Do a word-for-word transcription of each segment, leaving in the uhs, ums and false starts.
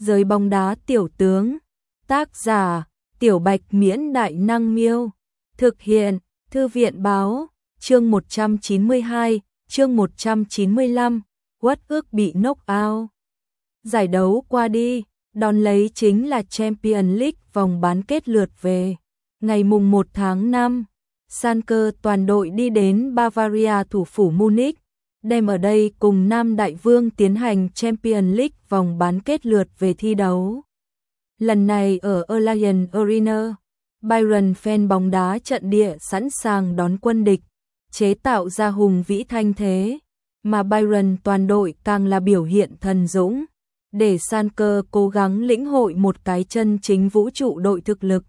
Giới bóng đá tiểu tướng. Tác giả: Tiểu Bạch Miễn Đại Năng Miêu. Thực hiện: Thư viện Báo. Chương một trăm chín mươi hai, chương một trăm chín mươi lăm, uất ức bị knock out. Giải đấu qua đi, đón lấy chính là Champions League vòng bán kết lượt về. Ngày mùng một tháng năm, Schalke toàn đội đi đến Bavaria thủ phủ Munich, đem ở đây cùng Nam Đại Vương tiến hành Champions League vòng bán kết lượt về thi đấu. Lần này ở Allianz Arena, Bayern fan bóng đá trận địa sẵn sàng đón quân địch, chế tạo ra hùng vĩ thanh thế, mà Bayern toàn đội càng là biểu hiện thần dũng, để Schalke cố gắng lĩnh hội một cái chân chính vũ trụ đội thực lực.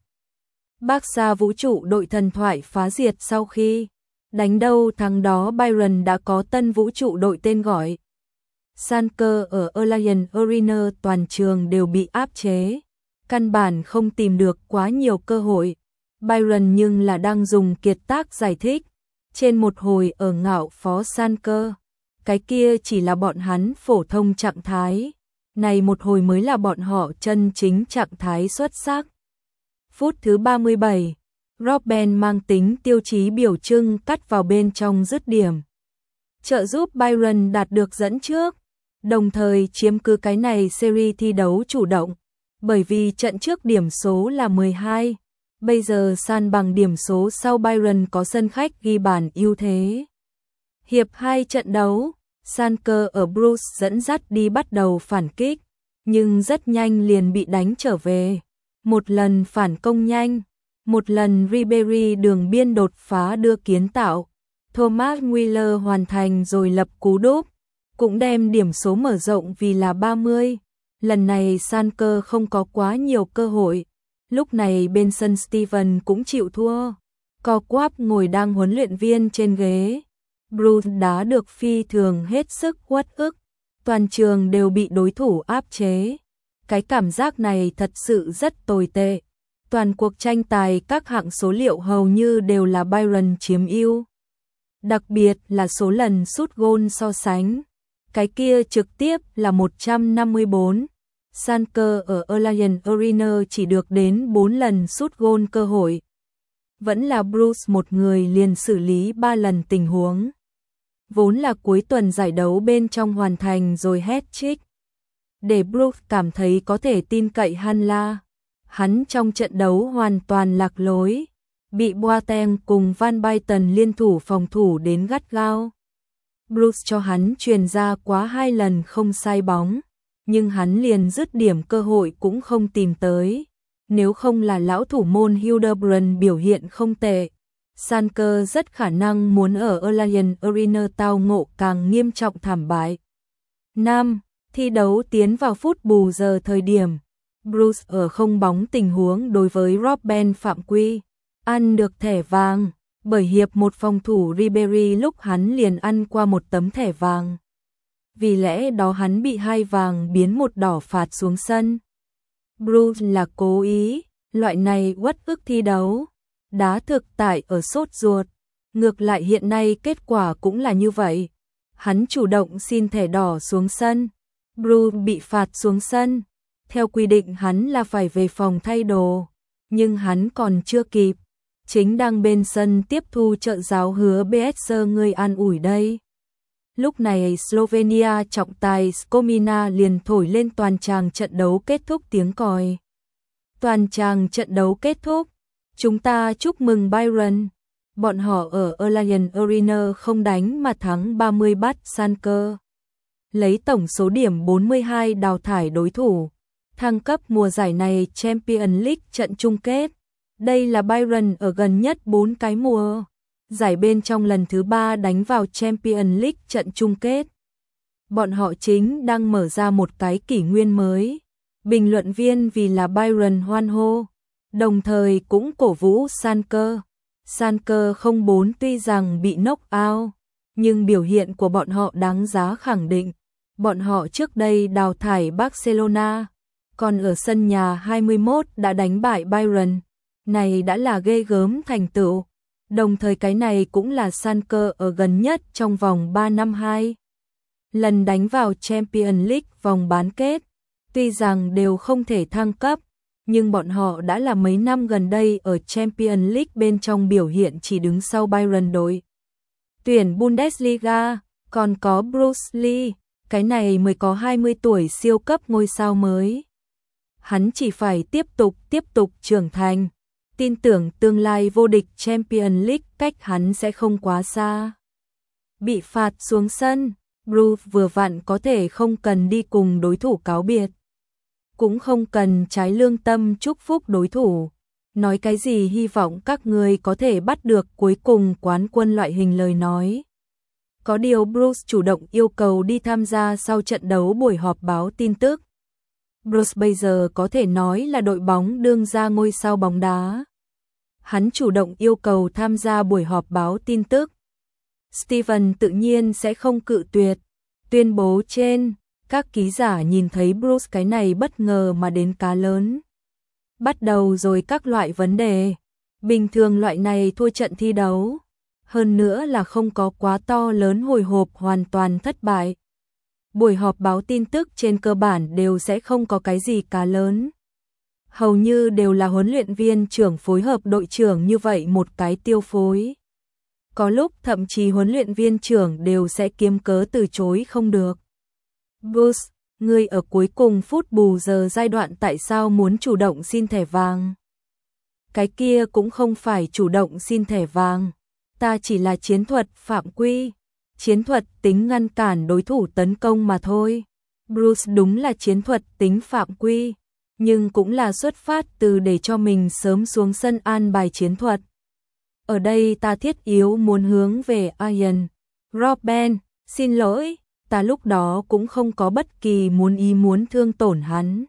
Barca vũ trụ đội thần thoại phá diệt sau khi đánh đâu thắng đó, Bayern đã có tân vũ trụ đội tên gọi. Schalke ở Allianz Arena toàn trường đều bị áp chế, căn bản không tìm được quá nhiều cơ hội. Bayern nhưng là đang dùng kiệt tác giải thích, trên một hồi ở ngạo phó Schalke, cái kia chỉ là bọn hắn phổ thông trạng thái, này một hồi mới là bọn họ chân chính trạng thái xuất sắc. Phút thứ ba mươi bảy, Robben mang tính tiêu chí biểu trưng cắt vào bên trong dứt điểm, trợ giúp Bayern đạt được dẫn trước, đồng thời chiếm cứ cái này series thi đấu chủ động, bởi vì trận trước điểm số là mười hai, bây giờ san bằng điểm số sau, Bayern có sân khách ghi bàn ưu thế. Hiệp hai trận đấu, Schalke ở Bruges dẫn dắt đi bắt đầu phản kích, nhưng rất nhanh liền bị đánh trở về. Một lần phản công nhanh, một lần Ribéry đường biên đột phá đưa kiến tạo, Thomas Müller hoàn thành rồi lập cú đúp, cũng đem điểm số mở rộng vì là ba mươi. Lần này Schalke không có quá nhiều cơ hội, lúc này bên sân Steven cũng chịu thua, co quắp ngồi đang huấn luyện viên trên ghế. Bruges đá được phi thường hết sức uất ức, toàn trường đều bị đối thủ áp chế. Cái cảm giác này thật sự rất tồi tệ. Toàn cuộc tranh tài các hạng số liệu hầu như đều là Bayern chiếm ưu. Đặc biệt là số lần sút gôn so sánh, cái kia trực tiếp là một trăm năm mươi bốn. Schalke ở Allianz Arena chỉ được đến bốn lần sút gôn cơ hội. Vẫn là Bruges một người liền xử lý ba lần tình huống. Vốn là cuối tuần giải đấu bên trong hoàn thành rồi hat-trick, để Bruges cảm thấy có thể tin cậy hơn là hắn trong trận đấu hoàn toàn lạc lối, bị Boateng cùng Van Basten liên thủ phòng thủ đến gắt gao. Bruges cho hắn truyền ra quá hai lần không sai bóng, nhưng hắn liền dứt điểm cơ hội cũng không tìm tới. Nếu không là lão thủ môn Hildebrand biểu hiện không tệ, Schalke rất khả năng muốn ở Allianz Arena tao ngộ càng nghiêm trọng thảm bại. năm. Thi đấu tiến vào phút bù giờ thời điểm, Bruges ở không bóng tình huống đối với Robben phạm quy, ăn được thẻ vàng, bởi hiệp một phòng thủ Ribéry lúc hắn liền ăn qua một tấm thẻ vàng. Vì lẽ đó hắn bị hai vàng biến một đỏ phạt xuống sân. Bruges là cố ý, loại này uất ức thi đấu, đá thực tại ở sốt ruột. Ngược lại hiện nay kết quả cũng là như vậy. Hắn chủ động xin thẻ đỏ xuống sân, Bruges bị phạt xuống sân. Theo quy định hắn là phải về phòng thay đồ, nhưng hắn còn chưa kịp, chính đang bên sân tiếp thu trợ giáo hứa bê ét giê người an ủi đây. Lúc này Slovenia trọng tài Skomina liền thổi lên toàn tràng trận đấu kết thúc tiếng còi. Toàn tràng trận đấu kết thúc, chúng ta chúc mừng Bayern. Bọn họ ở Allianz Arena không đánh mà thắng ba mươi bắt Schalke, lấy tổng số điểm bốn mươi hai đào thải đối thủ, thăng cấp mùa giải này Champions League trận chung kết. Đây là Bayern ở gần nhất bốn cái mùa giải bên trong lần thứ ba đánh vào Champions League trận chung kết. Bọn họ chính đang mở ra một cái kỷ nguyên mới. Bình luận viên vì là Bayern hoan hô, đồng thời cũng cổ vũ Schalke. Schalke không bốn tuy rằng bị knock out, nhưng biểu hiện của bọn họ đáng giá khẳng định. Bọn họ trước đây đào thải Barcelona, còn ở sân nhà hai mươi mốt đã đánh bại Bayern. Này đã là ghê gớm thành tựu. Đồng thời cái này cũng là Schalke ở gần nhất trong vòng ba năm hai lần đánh vào Champions League vòng bán kết. Tuy rằng đều không thể thăng cấp, nhưng bọn họ đã là mấy năm gần đây ở Champions League bên trong biểu hiện chỉ đứng sau Bayern đội tuyển Bundesliga, còn có Bruce Lee, cái này mới có hai mươi tuổi siêu cấp ngôi sao mới. Hắn chỉ phải tiếp tục tiếp tục trưởng thành, tin tưởng tương lai vô địch Champions League cách hắn sẽ không quá xa. Bị phạt xuống sân, Bruce vừa vặn có thể không cần đi cùng đối thủ cáo biệt, cũng không cần trái lương tâm chúc phúc đối thủ, nói cái gì hy vọng các người có thể bắt được cuối cùng quán quân loại hình lời nói. Có điều Bruce chủ động yêu cầu đi tham gia sau trận đấu buổi họp báo tin tức. Bruce bây giờ có thể nói là đội bóng đương ra ngôi sao bóng đá. Hắn chủ động yêu cầu tham gia buổi họp báo tin tức. Steven tự nhiên sẽ không cự tuyệt. Tuyên bố trên, các ký giả nhìn thấy Bruce cái này bất ngờ mà đến cá lớn. Bắt đầu rồi các loại vấn đề. Bình thường loại này thua trận thi đấu. Hơn nữa là không có quá to lớn hồi hộp hoàn toàn thất bại. Buổi họp báo tin tức trên cơ bản đều sẽ không có cái gì cá lớn. Hầu như đều là huấn luyện viên trưởng phối hợp đội trưởng như vậy một cái tiêu phối. Có lúc thậm chí huấn luyện viên trưởng đều sẽ kiếm cớ từ chối không được. Bruce, ngươi ở cuối cùng phút bù giờ giai đoạn tại sao muốn chủ động xin thẻ vàng? Cái kia cũng không phải chủ động xin thẻ vàng. Ta chỉ là chiến thuật phạm quy. Chiến thuật tính ngăn cản đối thủ tấn công mà thôi. Bruce đúng là chiến thuật tính phạm quy, nhưng cũng là xuất phát từ để cho mình sớm xuống sân an bài chiến thuật. Ở đây ta thiết yếu muốn hướng về Arjen Robben, xin lỗi, ta lúc đó cũng không có bất kỳ muốn ý muốn thương tổn hắn.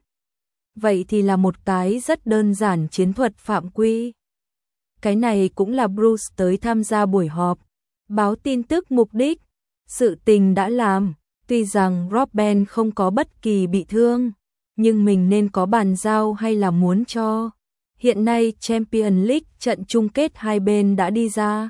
Vậy thì là một cái rất đơn giản chiến thuật phạm quy. Cái này cũng là Bruce tới tham gia buổi họp báo tin tức mục đích. Sự tình đã làm, tuy rằng Robben không có bất kỳ bị thương, nhưng mình nên có bàn giao hay là muốn cho. Hiện nay Champions League trận chung kết hai bên đã đi ra.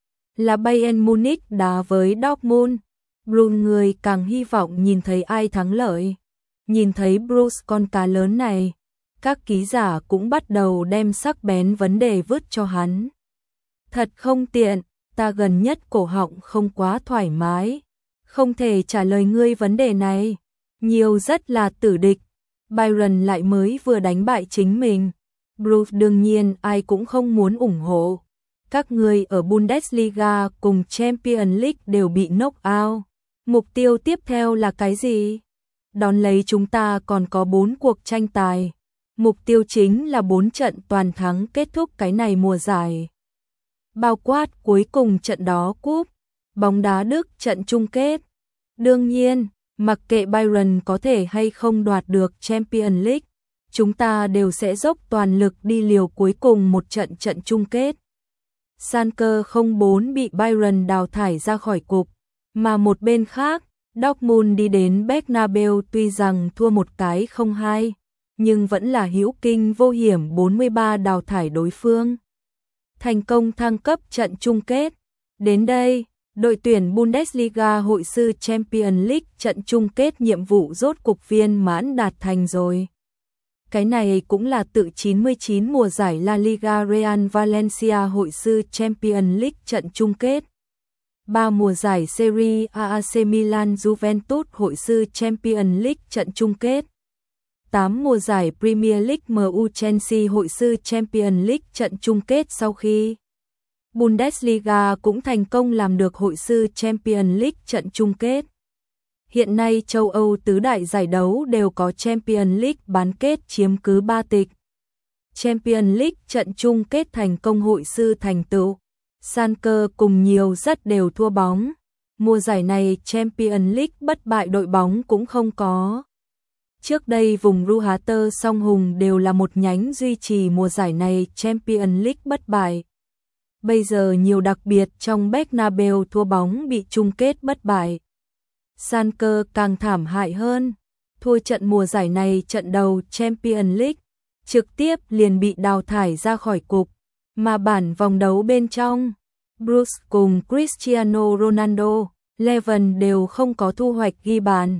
Là Bayern Munich đá với Dortmund. Bruce người càng hy vọng nhìn thấy ai thắng lợi. Nhìn thấy Bruce con cá lớn này, các ký giả cũng bắt đầu đem sắc bén vấn đề vứt cho hắn. Thật không tiện, ta gần nhất cổ họng không quá thoải mái, không thể trả lời ngươi vấn đề này. Nhiều rất là tử địch. Bayern lại mới vừa đánh bại chính mình. Bruce đương nhiên ai cũng không muốn ủng hộ. Các người ở Bundesliga cùng Champions League đều bị knock out. Mục tiêu tiếp theo là cái gì? Đón lấy chúng ta còn có bốn cuộc tranh tài. Mục tiêu chính là bốn trận toàn thắng kết thúc cái này mùa giải. Bao quát cuối cùng trận đó cúp, bóng đá Đức trận chung kết. Đương nhiên, mặc kệ Bayern có thể hay không đoạt được Champions League, chúng ta đều sẽ dốc toàn lực đi liều cuối cùng một trận trận chung kết. Schalke không bốn bị Bayern đào thải ra khỏi cục, mà một bên khác, Dortmund đi đến Bernabeu tuy rằng thua một cái không hai, nhưng vẫn là hữu kinh vô hiểm bốn mươi ba đào thải đối phương. Thành công thăng cấp trận chung kết. Đến đây, đội tuyển Bundesliga hội sư Champions League trận chung kết nhiệm vụ rốt cục viên mãn đạt thành rồi. Cái này cũng là tự chín mươi chín mùa giải La Liga Real Valencia hội sư Champions League trận chung kết. ba mùa giải Serie A A C Milan Juventus hội sư Champions League trận chung kết. tám mùa giải Premier League em u Chelsea hội sư Champions League trận chung kết sau khi Bundesliga cũng thành công làm được hội sư Champions League trận chung kết. Hiện nay châu Âu tứ đại giải đấu đều có Champions League bán kết chiếm cứ ba tịch. Champions League trận chung kết thành công hội sư thành tựu. Schalke cùng nhiều rất đều thua bóng. Mùa giải này Champions League bất bại đội bóng cũng không có. Trước đây vùng Ruhrter song hùng đều là một nhánh duy trì mùa giải này Champions League bất bại. Bây giờ nhiều đặc biệt trong Bernabeu thua bóng bị chung kết bất bại. Schalke càng thảm hại hơn, thua trận mùa giải này trận đầu Champions League, trực tiếp liền bị đào thải ra khỏi cục, mà bản vòng đấu bên trong, Bruce cùng Cristiano Ronaldo, Leven đều không có thu hoạch ghi bàn.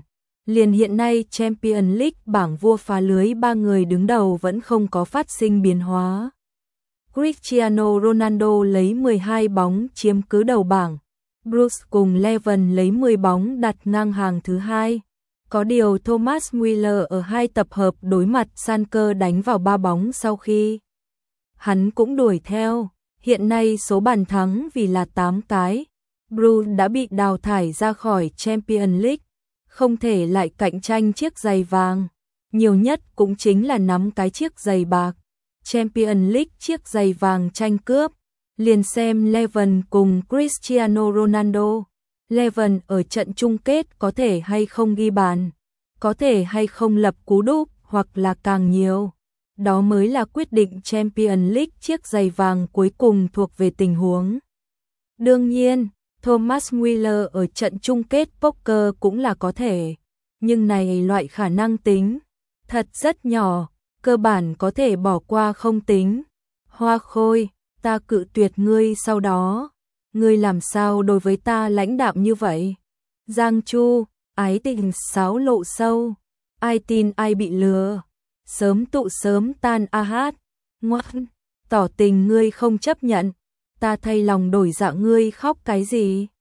Liền hiện nay Champions League bảng vua phá lưới ba người đứng đầu vẫn không có phát sinh biến hóa. Cristiano Ronaldo lấy mười hai bóng chiếm cứ đầu bảng, Bruce cùng Levin lấy mười bóng đặt ngang hàng thứ hai. Có điều Thomas Müller ở hai tập hợp đối mặt Sanker đánh vào ba bóng sau khi hắn cũng đuổi theo. Hiện nay số bàn thắng vì là tám cái. Bruce đã bị đào thải ra khỏi Champions League, không thể lại cạnh tranh chiếc giày vàng. Nhiều nhất cũng chính là nắm cái chiếc giày bạc. Champions League chiếc giày vàng tranh cướp. Liền xem Levin cùng Cristiano Ronaldo. Levin ở trận chung kết có thể hay không ghi bàn, có thể hay không lập cú đúp hoặc là càng nhiều. Đó mới là quyết định Champions League chiếc giày vàng cuối cùng thuộc về tình huống. Đương nhiên, Thomas Müller ở trận chung kết poker cũng là có thể, nhưng này loại khả năng tính thật rất nhỏ, cơ bản có thể bỏ qua không tính. Hoa Khôi, ta cự tuyệt ngươi sau đó. Ngươi làm sao đối với ta lãnh đạm như vậy? Giang Chu, ái tình sáo lộ sâu, ai tin ai bị lừa, sớm tụ sớm tan a hát, ngoan, tỏ tình ngươi không chấp nhận, ta thay lòng đổi dạ ngươi khóc cái gì?